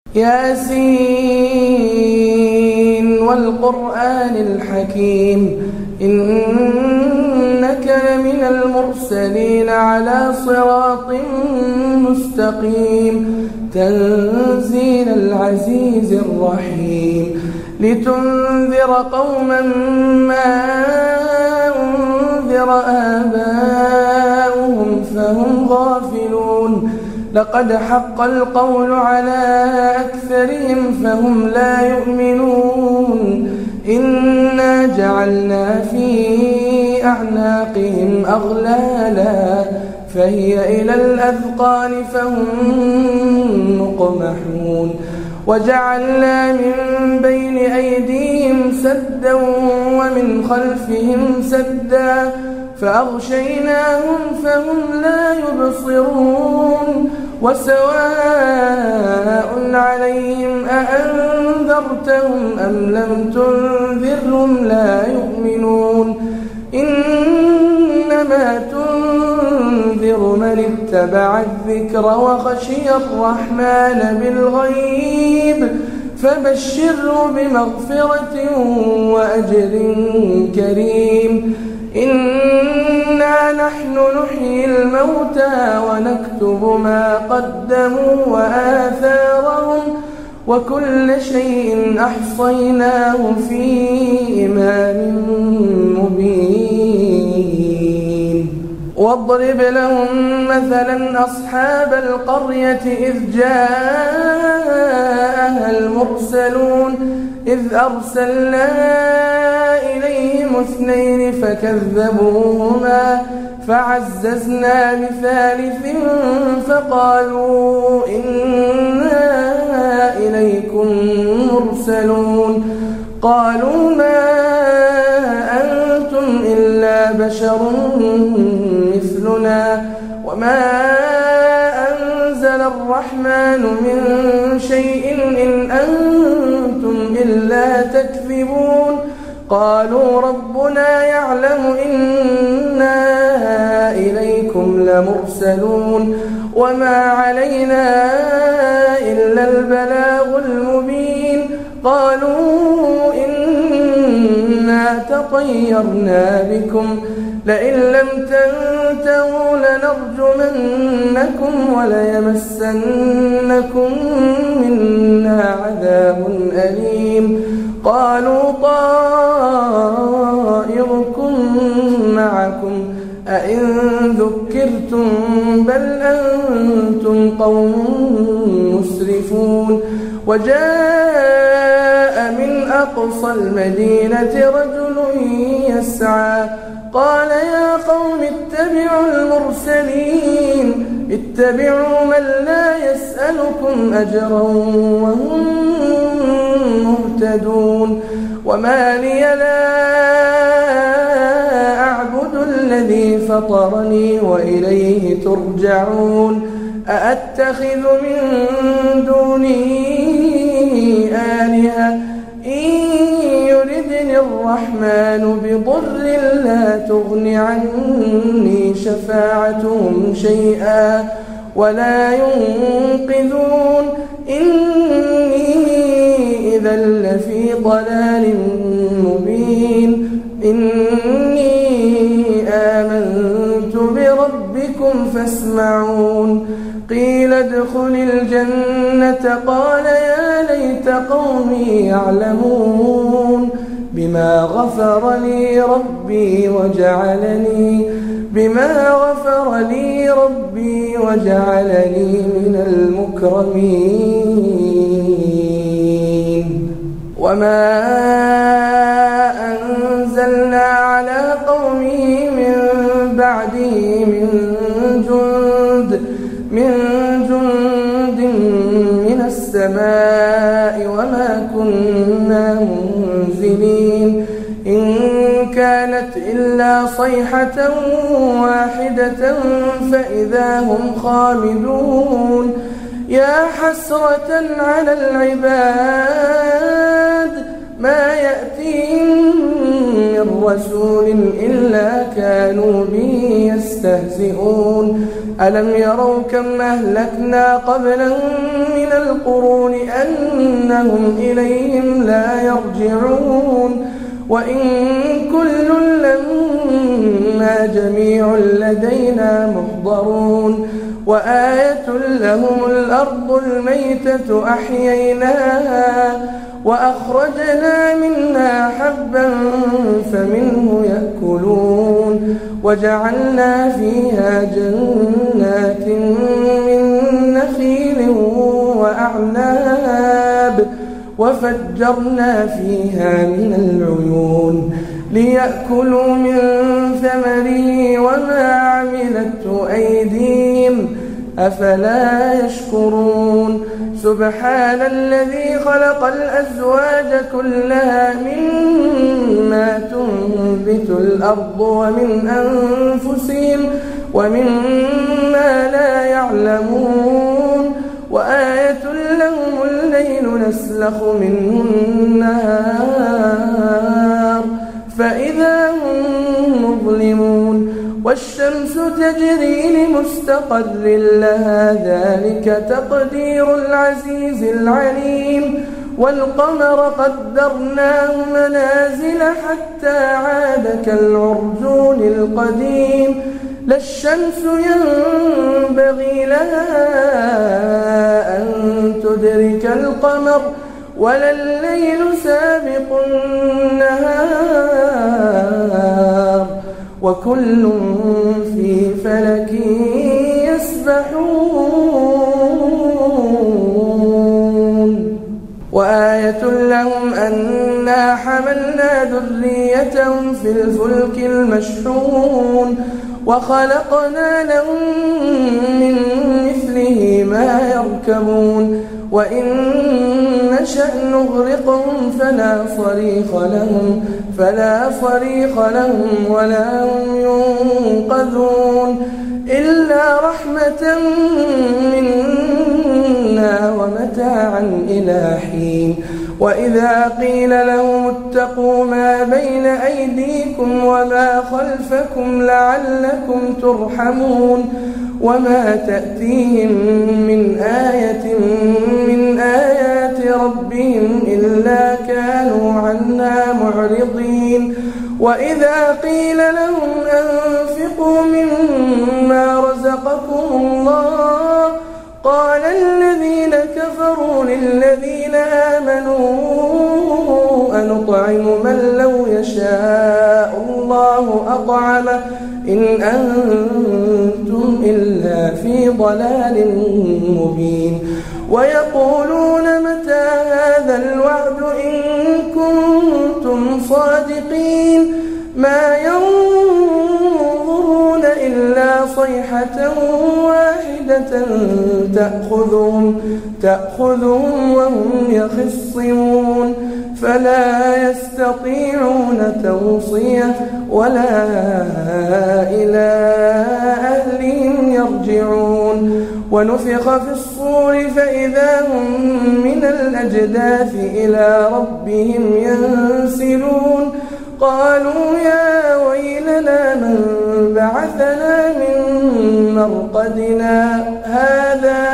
ياسين والقرآن الحكيم إنك لمن المرسلين على صراط مستقيم تنزيل العزيز الرحيم لتنذر قوما ما أنذر آباؤهم فهم غافلون لقد حق القول على أكثرهم فهم لا يؤمنون إنا جعلنا في أعناقهم أغلالا فهي إلى الأذقان فهم مقمحون وجعلنا من بين أيديهم سدا ومن خلفهم سدا فأغشيناهم فهم لا يبصرون وسواء عليهم أأنذرتهم أم لم تنذرهم لا يؤمنون إنما تنذر من اتبع الذكر وخشي الرحمن بالغيب فبشره بمغفرة وأجر كريم إنا نحن نحيي الموتى ونكتب ما قدموا وآثارهم وكل شيء أحصيناه في إمام مبين واضرب لهم مثلا أصحاب القرية إذ جاءها المرسلون إذ أرسلنا إليهم 2 فكذبوهما فعززنا بثالث فقالوا إنا إليكم مرسلون قالوا ما أنتم إلا بشر مثلنا وما أنزل الرحمن من شيء إن أنتم إلا تكذبون قالوا ربنا يعلم إنا إليكم لمرسلون وما علينا إلا البلاغ المبين قالوا إنا تطيرنا بكم لئن لم تنتهوا لنرجمنكم وليمسنكم منا عذاب أليم قالوا طائركم معكم أئن ذكرتم بل أنتم قوم مسرفون وجاء من أقصى المدينة رجل يسعى قال يا قوم اتبعوا المرسلين اتبعوا من لا يسألكم أجرا وهم مهتدون وما لي لا أعبد الذي فطرني وإليه ترجعون أأتخذ من دونه آلهة إن يردني الرحمن بضر لا تغن عني شفاعتهم شيئا ولا ينقذون إني إذا لفي ضلال مبين إني آمنت بربكم فاسمعون قيل ادخل الجنة قال يا ليت قومي يعلمون بما غفر لي ربي وجعلني من المكرمين وما أنزلنا على قومه من بعده من جند من السماء وما كنا منزلين إن كانت إلا صيحة واحدة فإذا هم خامدون يا حسرة على العباد ما يأتيهم من رسول إلا كانوا به يستهزئون يستهزئون ألم يروا كم أهلكنا قبلهم من القرون أنهم إليهم لا يرجعون وإن كل لما جميع لدينا محضرون وآية لهم الأرض الميتة أحييناها وأخرجنا منها حبا فمنه يأكلون وجعلنا فيها جنات من نخيل وأعناب وفجرنا فيها من العيون ليأكلوا من ثمره وما عملته أيديهم أفلا يشكرون سبحان الذي خلق الأزواج كلها مما تنبت الأرض ومن أنفسهم ومما لا يعلمون وآية لهم الليل نسلخ منه النهار فإذا هم مظلمون والشمس تجري لمستقر لها ذلك تقدير العزيز العليم والقمر قدرناه منازل حتى عاد كالعرجون القديم لا الشمس ينبغي لها أن تدرك القمر ولا الليل سابق النهار وكل في فلك يسبحون وآية لهم أنا حملنا ذريتهم في الفلك المشحون وخلقنا لهم من مثله ما يركبون وإن نشأ نغرقهم فلا صريخ لهم ولا هم ينقذون إلا رحمة منا ومتاعا إلى حين وإذا قيل لهم اتقوا ما بين أيديكم وما خلفكم لعلكم ترحمون وما تأتيهم من آية من آيات ربهم إلا كانوا عنها معرضين وإذا قيل لهم أنفقوا مما رزقكم الله قال الذين كفروا للذين آمنوا أنطعم من لو يشاء الله أطعمه إن أنتم إلا في ضلال مبين ويقولون متى هذا الوعد إن كنتم صادقين ما ينظرون إلا صيحة واحدة تأخذهم وهم يخصمون فلا يستطيعون توصية ولا إلى أهلهم يرجعون ونفخ في الصور فإذا هم من الأجداث إلى ربهم ينسلون قالوا يا ويلنا من بعثنا من مرقدنا هذا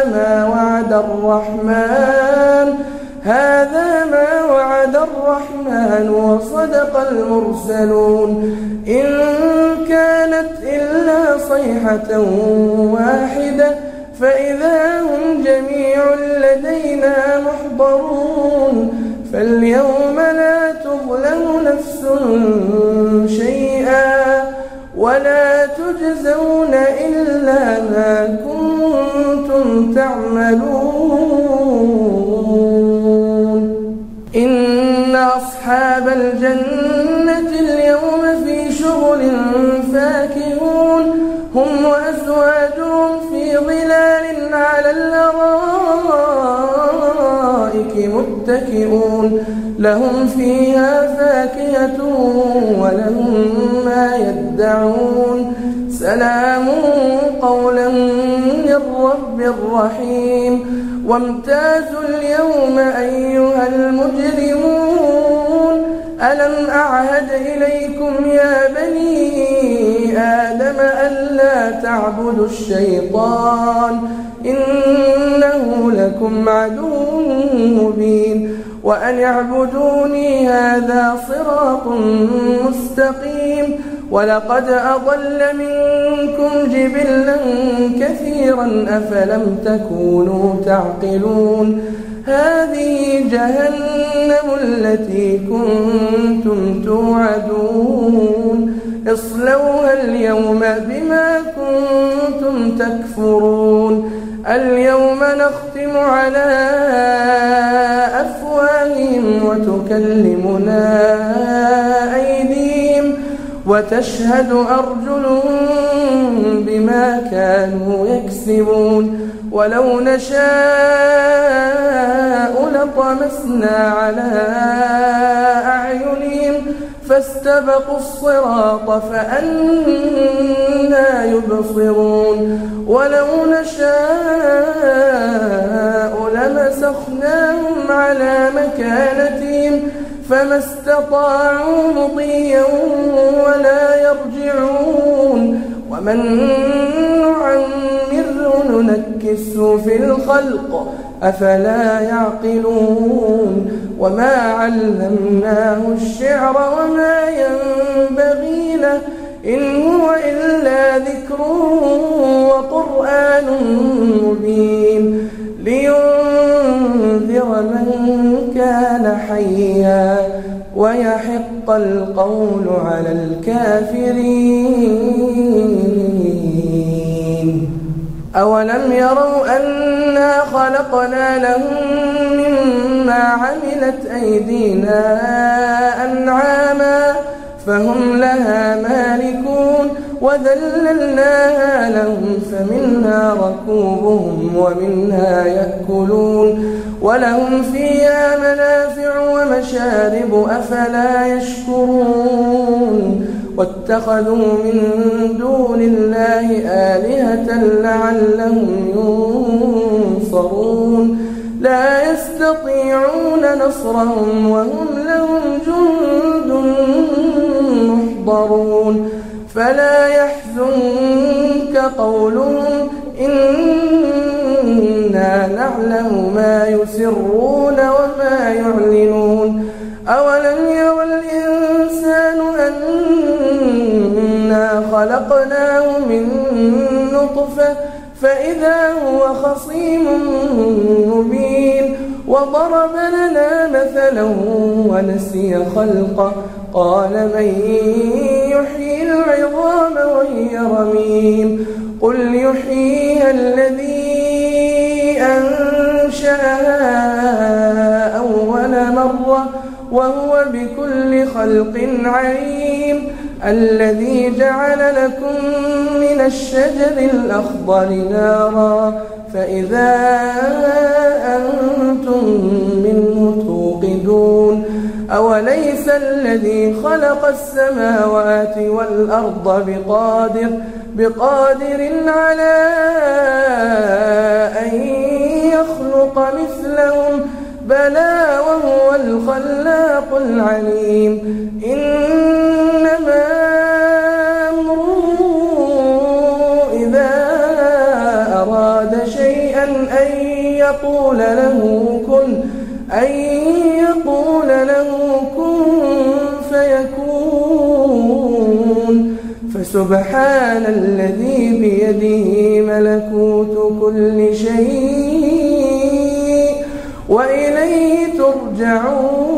ما وعد الرحمن وصدق المرسلون إن كانت إلا صيحة واحدة فإذا هم جميع لدينا محضرون فاليوم لا تظلم نفس شيئا ولا تجزون إلا ما كنتم تعملون إن أصحاب الجنة اليوم في شغل فاكهون هم وأزواجهم في ظلال على الأرائك متكئون لهم فيها فاكهة ولهم ما يدعون سلام قولا من رب رحيم وامتازوا اليوم أيها المجرمون ألم أعهد إليكم يا بني آدم ألا تعبدوا الشيطان إنه لكم عدو مبين وأن اعبدوني هذا صراط مستقيم ولقد أضل منكم جبلا كثيرا أفلم تكونوا تعقلون هذه جهنم التي كنتم توعدون اصلوها اليوم بما كنتم تكفرون اليوم نختم على أفواههم وتكلمنا أيديهم وتشهد أرجلهم بما كانوا يكسبون ولو نشاء لطمسنا على أعينهم فاستبقوا الصراط فأنى يبصرون ولو نشاء لمسخناهم على مكانتهم فما استطاعوا مضيا ولا يرجعون ومن نعمره ننكسه في الخلق أفلا يعقلون وما علمناه الشعر وما ينبغي له إن هو إلا ذكر وقرآن مبين لينذر من كان حيا ويحق القول على الكافرين أولم يروا أنا خلقنا لهم مما عملت أيدينا أنعاما فهم لها مالكون وذللناها لهم فمنها ركوبهم ومنها يأكلون ولهم فيها منافع ومشارب أفلا يشكرون واتخذوا من دون الله آلهة لعلهم ينصرون لا يستطيعون نصرهم وهم لهم جند محضرون فلا يحزنك قولهم إنا نعلم ما يسرون وما يعلنون أولم ير الإنسان أنا خلقناه من نطفة فإذا هو خصيم مبين وضرب لنا مثلا ونسي خلقه قال من يحيي العظام وهي رميم قل يحييها الذي أنشأها أول مرة وهو بكل خلق عليم الذي جعل لكم من الشجر الأخضر نارا فإذا أنتم منه توقدون أوليس الذي خلق السماوات والأرض بقادر على أن يخلق مثلهم بلى وهو الخلاق العليم إنما أمره إذا أراد شيئا أن يقول له كن فيكون فسبحان الذي بيده ملكوت كل شيء وإليه ترجعون